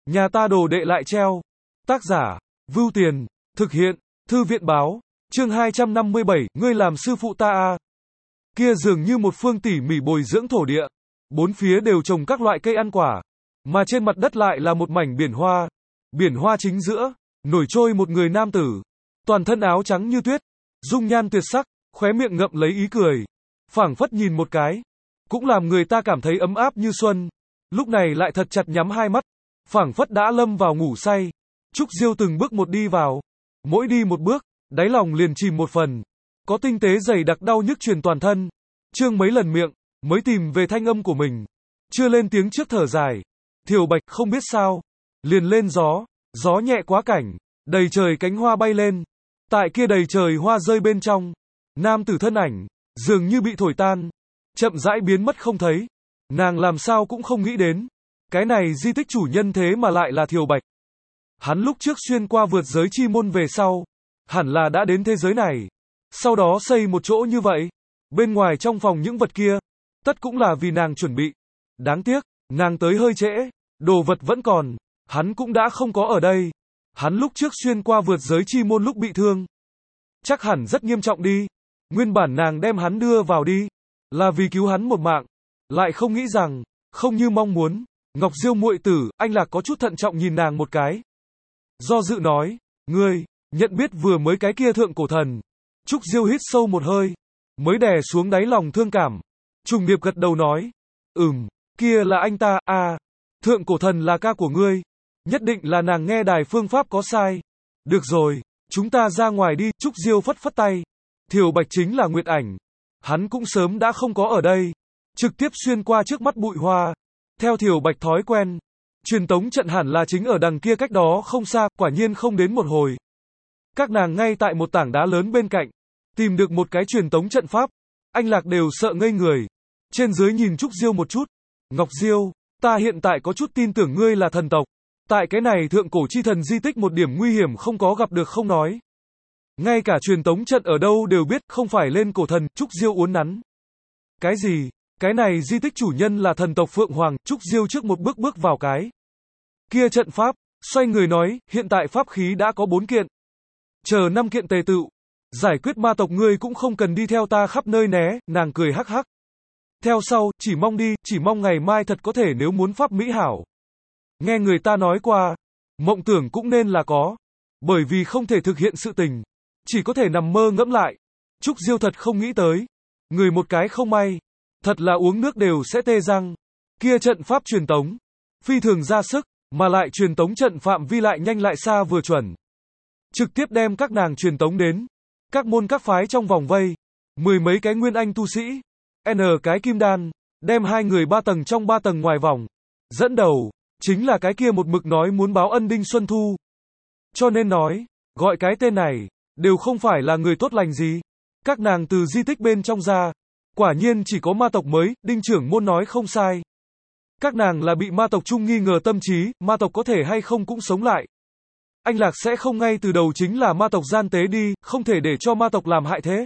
Nhà ta đồ đệ lại treo. Tác giả, Vưu Tiền, thực hiện, Thư viện báo, chương 257, ngươi làm sư phụ ta à. Kia dường như một phương tỉ mỉ bồi dưỡng thổ địa. Bốn phía đều trồng các loại cây ăn quả. Mà trên mặt đất lại là một mảnh biển hoa. Biển hoa chính giữa, nổi trôi một người nam tử. Toàn thân áo trắng như tuyết, dung nhan tuyệt sắc, khóe miệng ngậm lấy ý cười. Phảng phất nhìn một cái, cũng làm người ta cảm thấy ấm áp như xuân. Lúc này lại thật chặt nhắm hai mắt, phảng phất đã lâm vào ngủ say. Trúc Diêu từng bước một đi vào. Mỗi đi một bước, đáy lòng liền chìm một phần. Có tinh tế dày đặc đau nhức truyền toàn thân. Trương mấy lần miệng, mới tìm về thanh âm của mình. Chưa lên tiếng trước thở dài. Thiều Bạch không biết sao. Liền lên gió, gió nhẹ quá cảnh. Đầy trời cánh hoa bay lên. Tại kia đầy trời hoa rơi bên trong. Nam tử thân ảnh, dường như bị thổi tan. Chậm rãi biến mất không thấy. Nàng làm sao cũng không nghĩ đến. Cái này di tích chủ nhân thế mà lại là Thiều Bạch. Hắn lúc trước xuyên qua vượt giới chi môn về sau. Hẳn là đã đến thế giới này. Sau đó xây một chỗ như vậy. Bên ngoài trong phòng những vật kia. Tất cũng là vì nàng chuẩn bị. Đáng tiếc, nàng tới hơi trễ. Đồ vật vẫn còn. Hắn cũng đã không có ở đây. Hắn lúc trước xuyên qua vượt giới chi môn lúc bị thương. Chắc hẳn rất nghiêm trọng đi. Nguyên bản nàng đem hắn đưa vào đi. Là vì cứu hắn một mạng. Lại không nghĩ rằng, không như mong muốn. Ngọc Diêu muội tử, anh Lạc có chút thận trọng nhìn nàng một cái. Do dự nói, ngươi, nhận biết vừa mới cái kia thượng cổ thần. Trúc Diêu hít sâu một hơi. Mới đè xuống đáy lòng thương cảm. Trùng điệp gật đầu nói. Kia là anh ta, à. Thượng cổ thần là ca của ngươi. Nhất định là nàng nghe đài phương pháp có sai. Được rồi, chúng ta ra ngoài đi. Trúc Diêu phất phất tay. Thiều Bạch chính là Nguyệt Ảnh. Hắn cũng sớm đã không có ở đây. Trực tiếp xuyên qua trước mắt bụi hoa. Theo Thiều Bạch thói quen. Truyền tống trận hẳn là chính ở đằng kia cách đó không xa. Quả nhiên không đến một hồi. Các nàng ngay tại một tảng đá lớn bên cạnh. Tìm được một cái truyền tống trận pháp. Anh Lạc đều sợ ngây người. Trên dưới nhìn Trúc Diêu một chút. Ngọc Diêu, ta hiện tại có chút tin tưởng ngươi là thần tộc. Tại cái này thượng cổ chi thần di tích một điểm nguy hiểm không có gặp được không nói. Ngay cả truyền tống trận ở đâu đều biết không phải lên cổ thần. Trúc Diêu uốn nắn. Cái gì? Cái này di tích chủ nhân là thần tộc Phượng Hoàng. Trúc Diêu trước một bước bước vào cái kia trận pháp. Xoay người nói, hiện tại pháp khí đã có 4 kiện. Chờ 5 kiện tề tựu. Giải quyết ma tộc ngươi cũng không cần đi theo ta khắp nơi né. Nàng cười hắc hắc. Theo sau, chỉ mong ngày mai thật có thể nếu muốn pháp mỹ hảo. Nghe người ta nói qua, mộng tưởng cũng nên là có. Bởi vì không thể thực hiện sự tình. Chỉ có thể nằm mơ ngẫm lại. Trúc Diêu thật không nghĩ tới. Người một cái không may. Thật là uống nước đều sẽ tê răng. Kia trận pháp truyền tống. Phi thường ra sức, mà lại truyền tống trận phạm vi lại nhanh lại xa vừa chuẩn. Trực tiếp đem các nàng truyền tống đến. Các môn các phái trong vòng vây. 10 mấy cái nguyên anh tu sĩ. N cái kim đan. Đem hai người 3 tầng trong 3 tầng ngoài vòng. Dẫn đầu. Chính là cái kia một mực nói muốn báo ân Đinh Xuân Thu. Cho nên nói. Gọi cái tên này. Đều không phải là người tốt lành gì. Các nàng từ di tích bên trong ra. Quả nhiên chỉ có ma tộc mới. Đinh trưởng môn nói không sai. Các nàng là bị ma tộc chung nghi ngờ tâm trí. Ma tộc có thể hay không cũng sống lại. Anh Lạc sẽ không ngay từ đầu chính là ma tộc gian tế đi. Không thể để cho ma tộc làm hại thế.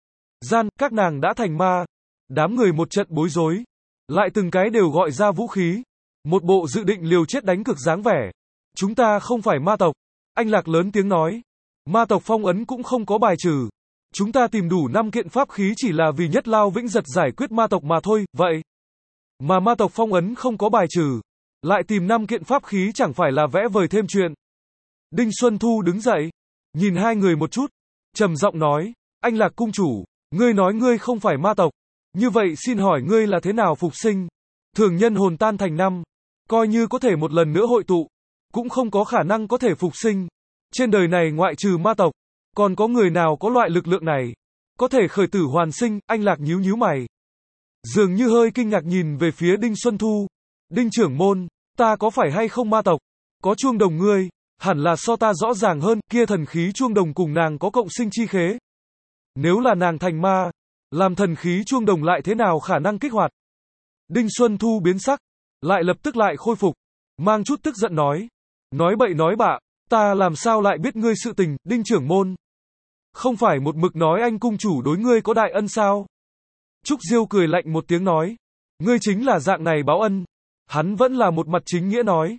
Các nàng đã thành ma. Đám người một trận bối rối. Lại từng cái đều gọi ra vũ khí. Một bộ dự định liều chết đánh cực dáng vẻ. Chúng ta không phải ma tộc. Anh Lạc lớn tiếng nói. Ma tộc phong ấn cũng không có bài trừ. Chúng ta tìm đủ 5 kiện pháp khí chỉ là vì nhất lao vĩnh giật giải quyết ma tộc mà thôi, vậy. Mà ma tộc phong ấn không có bài trừ. Lại tìm 5 kiện pháp khí chẳng phải là vẽ vời thêm chuyện. Đinh Xuân Thu đứng dậy. Nhìn hai người một chút. Trầm giọng nói. Anh Lạc cung chủ. Ngươi nói ngươi không phải ma tộc. Như vậy xin hỏi ngươi là thế nào phục sinh? Thường nhân hồn tan thành năm. Coi như có thể một lần nữa hội tụ. Cũng không có khả năng có thể phục sinh. Trên đời này ngoại trừ ma tộc. Còn có người nào có loại lực lượng này? Có thể khởi tử hoàn sinh. Anh Lạc nhíu nhíu mày. Dường như hơi kinh ngạc nhìn về phía Đinh Xuân Thu. Đinh trưởng môn. Ta có phải hay không ma tộc? Có chuông đồng ngươi. Hẳn là so ta rõ ràng hơn. Kia thần khí chuông đồng cùng nàng có cộng sinh chi khế. Nếu là nàng thành ma. Làm thần khí chuông đồng lại thế nào khả năng kích hoạt? Đinh Xuân Thu biến sắc. Lại lập tức lại khôi phục. Mang chút tức giận nói. Nói bậy nói bạ. Ta làm sao lại biết ngươi sự tình, Đinh trưởng môn? Không phải một mực nói anh cung chủ đối ngươi có đại ân sao? Trúc Diêu cười lạnh một tiếng nói. Ngươi chính là dạng này báo ân. Hắn vẫn là một mặt chính nghĩa nói.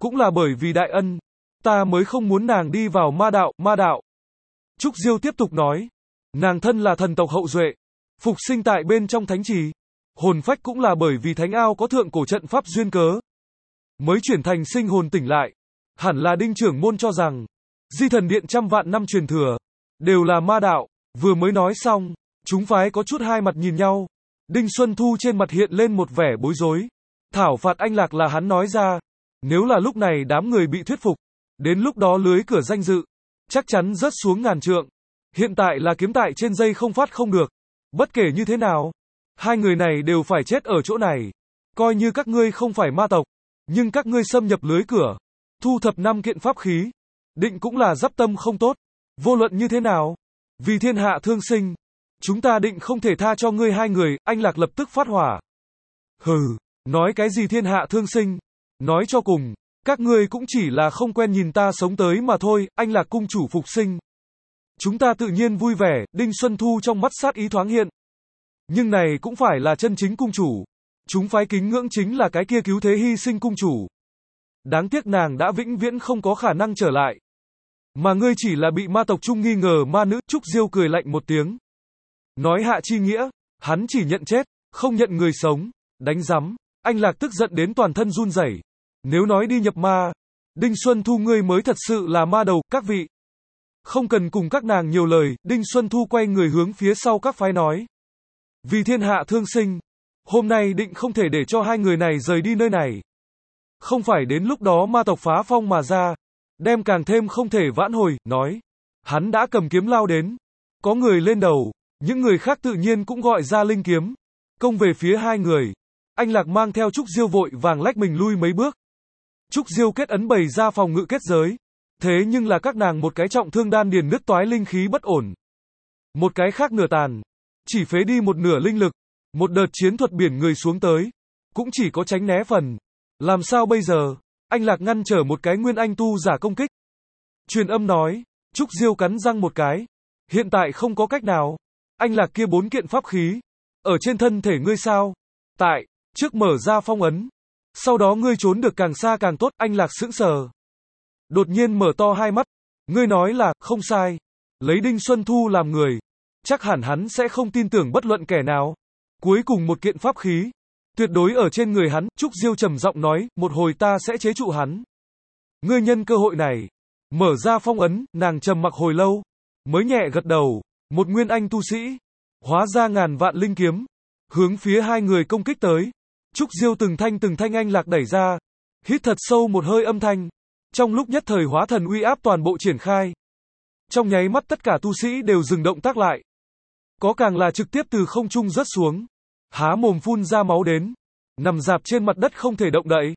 cũng là bởi vì đại ân, ta mới không muốn nàng đi vào ma đạo. Trúc Diêu tiếp tục nói, nàng thân là thần tộc hậu duệ, phục sinh tại bên trong thánh trì, hồn phách cũng là bởi vì thánh ao có thượng cổ trận pháp duyên cớ, mới chuyển thành sinh hồn tỉnh lại. Hẳn là Đinh trưởng môn cho rằng, Di Thần Điện trăm vạn năm truyền thừa, đều là ma đạo. Vừa mới nói xong, chúng phái có chút hai mặt nhìn nhau. Đinh Xuân Thu trên mặt hiện lên một vẻ bối rối. Thảo phạt anh Lạc là hắn nói ra. Nếu là lúc này đám người bị thuyết phục, đến lúc đó lưới cửa danh dự, chắc chắn rớt xuống ngàn trượng. Hiện tại là kiếm tại trên dây không phát không được. Bất kể như thế nào, hai người này đều phải chết ở chỗ này. Coi như các ngươi không phải ma tộc, nhưng các ngươi xâm nhập lưới cửa, thu thập 5 kiện pháp khí, định cũng là dắp tâm không tốt. Vô luận như thế nào, vì thiên hạ thương sinh, chúng ta định không thể tha cho ngươi hai người. Anh Lạc lập tức phát hỏa. Hừ, nói cái gì thiên hạ thương sinh? Nói cho cùng, các ngươi cũng chỉ là không quen nhìn ta sống tới mà thôi. Anh Lạc cung chủ phục sinh, chúng ta tự nhiên vui vẻ. Đinh Xuân Thu trong mắt sát ý thoáng hiện. Nhưng này cũng phải là chân chính cung chủ. Chúng phái kính ngưỡng chính là cái kia cứu thế hy sinh cung chủ. Đáng tiếc nàng đã vĩnh viễn không có khả năng trở lại. Mà ngươi chỉ là bị ma tộc trung nghi ngờ ma nữ. Trúc Diêu cười lạnh một tiếng. Nói hạ chi nghĩa, hắn chỉ nhận chết, không nhận người sống. Đánh rắm. Anh Lạc tức giận đến toàn thân run rẩy. Nếu nói đi nhập ma, Đinh Xuân Thu ngươi mới thật sự là ma đầu. Các vị, không cần cùng các nàng nhiều lời. Đinh Xuân Thu quay người hướng phía sau các phái nói. Vì thiên hạ thương sinh, hôm nay định không thể để cho hai người này rời đi nơi này. Không phải đến lúc đó ma tộc phá phong mà ra, đem càng thêm không thể vãn hồi. Nói, hắn đã cầm kiếm lao đến. Có người lên đầu, những người khác tự nhiên cũng gọi ra linh kiếm, công về phía hai người. Anh Lạc mang theo Trúc Diêu vội vàng lách mình lui mấy bước. Trúc Diêu kết ấn bày ra phòng ngự kết giới. Thế nhưng là các nàng một cái trọng thương đan điền nứt toái linh khí bất ổn. Một cái khác nửa tàn, chỉ phế đi một nửa linh lực. Một đợt chiến thuật biển người xuống tới, cũng chỉ có tránh né phần. Làm sao bây giờ? Anh Lạc ngăn trở một cái nguyên anh tu giả công kích. Truyền âm nói, Trúc Diêu cắn răng một cái. Hiện tại không có cách nào. Anh Lạc kia 4 kiện pháp khí, ở trên thân thể ngươi sao? Tại, trước mở ra phong ấn. Sau đó ngươi trốn được càng xa càng tốt. Anh Lạc sững sờ. Đột nhiên mở to hai mắt. Ngươi nói là, không sai. Lấy Đinh Xuân Thu làm người, chắc hẳn hắn sẽ không tin tưởng bất luận kẻ nào. Cuối cùng một kiện pháp khí, tuyệt đối ở trên người hắn. Trúc Diêu trầm giọng nói, một hồi ta sẽ chế trụ hắn. Ngươi nhân cơ hội này, mở ra phong ấn. Nàng trầm mặc hồi lâu, mới nhẹ gật đầu. Một nguyên anh tu sĩ, hóa ra ngàn vạn linh kiếm, hướng phía hai người công kích tới. Trúc Diêu từng thanh Anh Lạc đẩy ra, hít thật sâu một hơi âm thanh. Trong lúc nhất thời hóa thần uy áp toàn bộ triển khai. Trong nháy mắt tất cả tu sĩ đều dừng động tác lại. Có càng là trực tiếp từ không trung rớt xuống, há mồm phun ra máu đến, nằm rạp trên mặt đất không thể động đậy.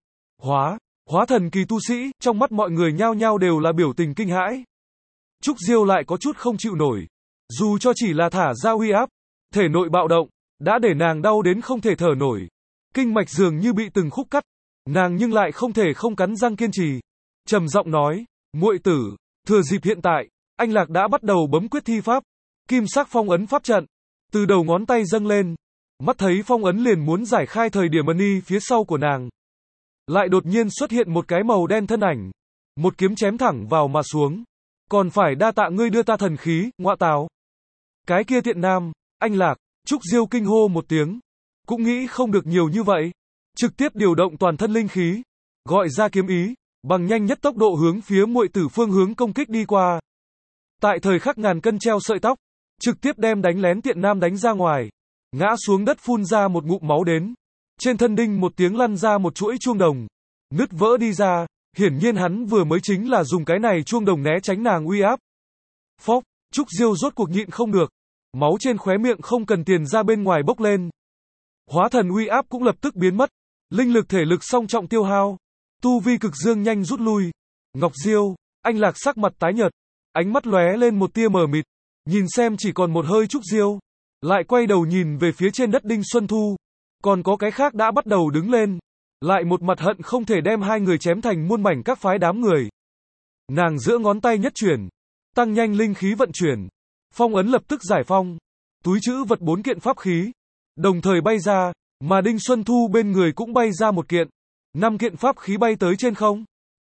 Hóa thần kỳ tu sĩ, trong mắt mọi người nhao nhao đều là biểu tình kinh hãi. Trúc Diêu lại có chút không chịu nổi. Dù cho chỉ là thả ra uy áp, thể nội bạo động, đã để nàng đau đến không thể thở nổi. Kinh mạch dường như bị từng khúc cắt, nàng nhưng lại không thể không cắn răng kiên trì. Trầm giọng nói, muội tử, thừa dịp hiện tại, Anh Lạc đã bắt đầu bấm quyết thi pháp. Kim sắc phong ấn pháp trận, từ đầu ngón tay dâng lên. Mắt thấy phong ấn liền muốn giải khai thời điểm ân y phía sau của nàng. Lại đột nhiên xuất hiện một cái màu đen thân ảnh. Một kiếm chém thẳng vào mà xuống. Còn phải đa tạ ngươi đưa ta thần khí, ngọa tào. Cái kia tiện nam, Anh Lạc. Trúc Diêu kinh hô một tiếng. Cũng nghĩ không được nhiều như vậy. Trực tiếp điều động toàn thân linh khí. Gọi ra kiếm ý, bằng nhanh nhất tốc độ hướng phía muội tử phương hướng công kích đi qua. Tại thời khắc ngàn cân treo sợi tóc, trực tiếp đem đánh lén tiện nam đánh ra ngoài. Ngã xuống đất phun ra một ngụm máu đến. Trên thân đinh một tiếng lăn ra một chuỗi chuông đồng. Nứt vỡ đi ra. Hiển nhiên hắn vừa mới chính là dùng cái này chuông đồng né tránh nàng uy áp. Phốc, Trúc Diêu rốt cuộc nhịn không được. Máu trên khóe miệng không cần tiền ra bên ngoài bốc lên. Hóa thần uy áp cũng lập tức biến mất. Linh lực thể lực song trọng tiêu hao. Tu vi cực dương nhanh rút lui. Ngọc Diêu, Anh Lạc sắc mặt tái nhợt. Ánh mắt lóe lên một tia mờ mịt. Nhìn xem chỉ còn một hơi Trúc Diêu. Lại quay đầu nhìn về phía trên đất Đinh Xuân Thu. Còn có cái khác đã bắt đầu đứng lên. Lại một mặt hận không thể đem hai người chém thành muôn mảnh các phái đám người. Nàng giữa ngón tay nhất chuyển. Tăng nhanh linh khí vận chuyển. Phong ấn lập tức giải phong. Túi trữ vật 4 kiện pháp khí. Đồng thời bay ra. Mà Đinh Xuân Thu bên người cũng bay ra một kiện. 5 kiện pháp khí bay tới trên không.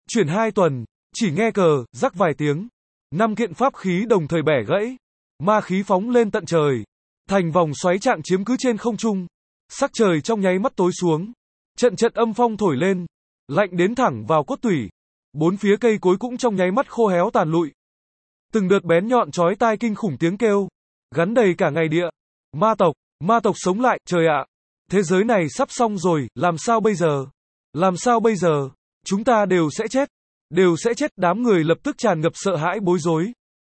Chuyển 2 tuần, chỉ nghe cờ, rắc vài tiếng. 5 kiện pháp khí đồng thời bẻ gãy. Ma khí phóng lên tận trời. Thành vòng xoáy trạng chiếm cứ trên không trung. Sắc trời trong nháy mắt tối xuống. Trận trận âm phong thổi lên. Lạnh đến thẳng vào cốt tủy. Bốn phía cây cối cũng trong nháy mắt khô héo tàn lụi. Từng đợt bén nhọn chói tai kinh khủng tiếng kêu. Gắn đầy cả ngày địa. Ma tộc sống lại, trời ạ. Thế giới này sắp xong rồi, làm sao bây giờ? Làm sao bây giờ? Chúng ta đều sẽ chết. Đều sẽ chết, đám người lập tức tràn ngập sợ hãi bối rối.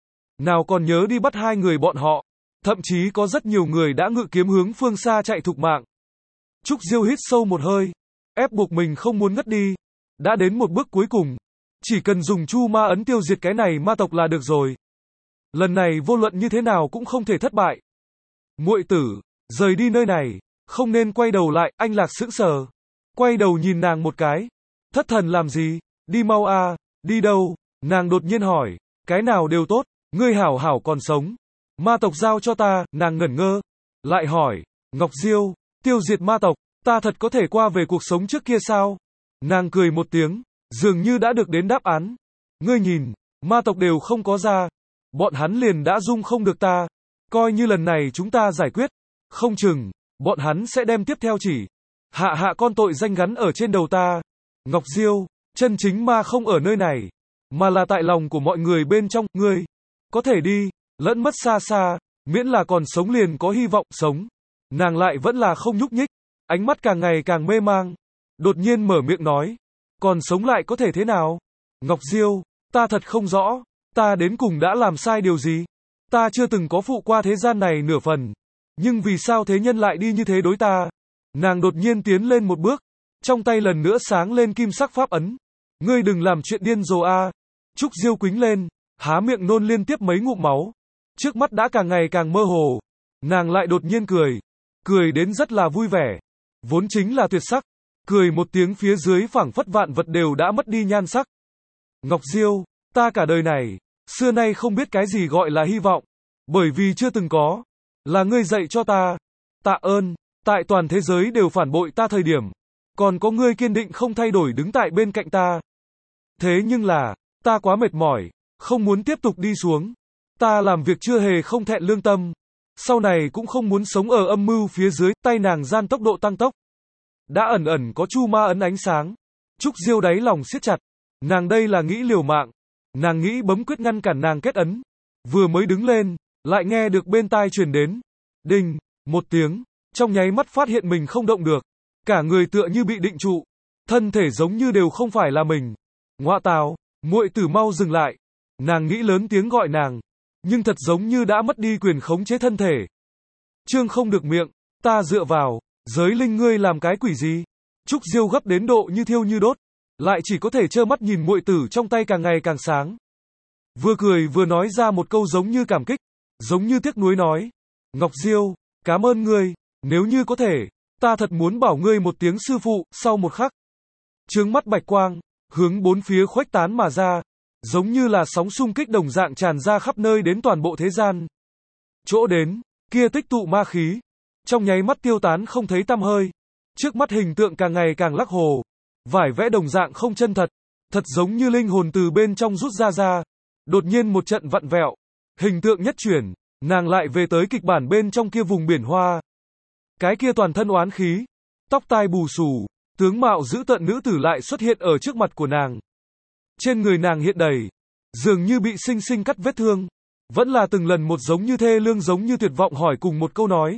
Nào còn nhớ đi bắt 2 người bọn họ. Thậm chí có rất nhiều người đã ngự kiếm hướng phương xa chạy thục mạng. Trúc Diêu hít sâu một hơi. Ép buộc mình không muốn ngất đi. Đã đến một bước cuối cùng. Chỉ cần dùng chu ma ấn tiêu diệt cái này ma tộc là được rồi. Lần này vô luận như thế nào cũng không thể thất bại. Muội tử, rời đi nơi này. Không nên quay đầu lại, anh Lạc sững sờ. Quay đầu nhìn nàng một cái. Thất thần làm gì? Đi mau a. Đi đâu? Nàng đột nhiên hỏi. Cái nào đều tốt, ngươi hảo hảo còn sống. Ma tộc giao cho ta, nàng ngẩn ngơ. Lại hỏi. Ngọc Diêu, tiêu diệt ma tộc, ta thật có thể qua về cuộc sống trước kia sao? Nàng cười một tiếng, dường như đã được đến đáp án. Ngươi nhìn, ma tộc đều không có ra. Bọn hắn liền đã dung không được ta. Coi như lần này chúng ta giải quyết. Không chừng, bọn hắn sẽ đem tiếp theo chỉ. Hạ con tội danh gắn ở trên đầu ta. Ngọc Diêu, chân chính ma không ở nơi này. Mà là tại lòng của mọi người bên trong, ngươi. Có thể đi, lẫn mất xa xa. Miễn là còn sống liền có hy vọng sống. Nàng lại vẫn là không nhúc nhích. Ánh mắt càng ngày càng mê mang. Đột nhiên mở miệng nói. Còn sống lại có thể thế nào? Ngọc Diêu, ta thật không rõ. Ta đến cùng đã làm sai điều gì? Ta chưa từng có phụ qua thế gian này nửa phần. Nhưng vì sao thế nhân lại đi như thế đối ta? Nàng đột nhiên tiến lên một bước. Trong tay lần nữa sáng lên kim sắc pháp ấn. Ngươi đừng làm chuyện điên rồ a. Trúc Diêu quĩnh lên. Há miệng nôn liên tiếp mấy ngụm máu. Trước mắt đã càng ngày càng mơ hồ. Nàng lại đột nhiên cười. Cười đến rất là vui vẻ. Vốn chính là tuyệt sắc. Cười một tiếng phía dưới phảng phất vạn vật đều đã mất đi nhan sắc. Ngọc Diêu, ta cả đời này, xưa nay không biết cái gì gọi là hy vọng. Bởi vì chưa từng có. Là ngươi dạy cho ta. Tạ ơn, tại toàn thế giới đều phản bội ta thời điểm. Còn có ngươi kiên định không thay đổi đứng tại bên cạnh ta. Thế nhưng là, ta quá mệt mỏi, không muốn tiếp tục đi xuống. Ta làm việc chưa hề không thẹn lương tâm. Sau này cũng không muốn sống ở âm mưu phía dưới, tay nàng gian tốc độ tăng tốc. Đã ẩn ẩn có chu ma ấn ánh sáng. Trúc Diêu đáy lòng siết chặt. Nàng đây là nghĩ liều mạng. Nàng nghĩ bấm quyết ngăn cản nàng kết ấn. Vừa mới đứng lên, lại nghe được bên tai truyền đến. Đinh, một tiếng, trong nháy mắt phát hiện mình không động được. Cả người tựa như bị định trụ. Thân thể giống như đều không phải là mình. Ngoạ tào, muội tử mau dừng lại. Nàng nghĩ lớn tiếng gọi nàng. Nhưng thật giống như đã mất đi quyền khống chế thân thể. Trương không được miệng, ta dựa vào, giới linh ngươi làm cái quỷ gì? Trúc Diêu gấp đến độ như thiêu như đốt. Lại chỉ có thể trơ mắt nhìn muội tử trong tay càng ngày càng sáng. Vừa cười vừa nói ra một câu giống như cảm kích, giống như tiếc nuối nói. Ngọc Diêu, cảm ơn ngươi, nếu như có thể, ta thật muốn bảo ngươi một tiếng sư phụ. Sau một khắc, chướng mắt bạch quang, hướng bốn phía khuếch tán mà ra, giống như là sóng xung kích đồng dạng tràn ra khắp nơi đến toàn bộ thế gian. Chỗ đến, kia tích tụ ma khí, trong nháy mắt tiêu tán không thấy tăm hơi. Trước mắt hình tượng càng ngày càng lắc hồ, vải vẽ đồng dạng không chân thật, thật giống như linh hồn từ bên trong rút ra. Đột nhiên một trận vặn vẹo, hình tượng nhất chuyển, nàng lại về tới kịch bản bên trong kia vùng biển hoa. Cái kia toàn thân oán khí, tóc tai bù xù, tướng mạo dữ tợn nữ tử lại xuất hiện ở trước mặt của nàng. Trên người nàng hiện đầy, dường như bị sinh sinh cắt vết thương, vẫn là từng lần một giống như thê lương giống như tuyệt vọng hỏi cùng một câu nói.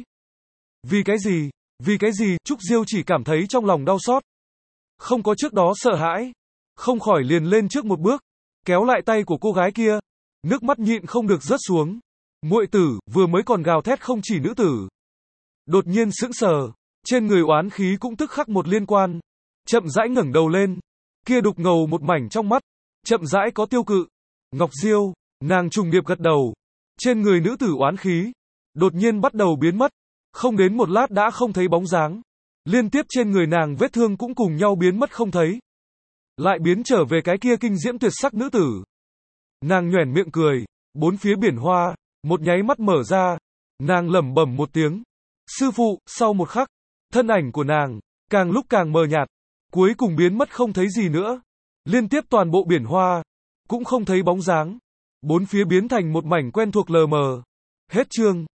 Vì cái gì? Vì cái gì? Trúc Diêu chỉ cảm thấy trong lòng đau xót. Không có trước đó sợ hãi, không khỏi liền lên trước một bước, kéo lại tay của cô gái kia, nước mắt nhịn không được rớt xuống. Muội tử, vừa mới còn gào thét không chỉ nữ tử. Đột nhiên sững sờ, trên người oán khí cũng tức khắc một liên quan. Chậm rãi ngẩng đầu lên, kia đục ngầu một mảnh trong mắt, chậm rãi có tiêu cự. Ngọc Diêu, nàng trùng điệp gật đầu. Trên người nữ tử oán khí, đột nhiên bắt đầu biến mất. Không đến một lát đã không thấy bóng dáng. Liên tiếp trên người nàng vết thương cũng cùng nhau biến mất không thấy. Lại biến trở về cái kia kinh diễm tuyệt sắc nữ tử. Nàng nhoẻn miệng cười, bốn phía biển hoa, một nháy mắt mở ra. Nàng lẩm bẩm một tiếng. Sư phụ, sau một khắc, thân ảnh của nàng, càng lúc càng mờ nhạt, cuối cùng biến mất không thấy gì nữa. Liên tiếp toàn bộ biển hoa, cũng không thấy bóng dáng. Bốn phía biến thành một mảnh quen thuộc lờ mờ. Hết chương.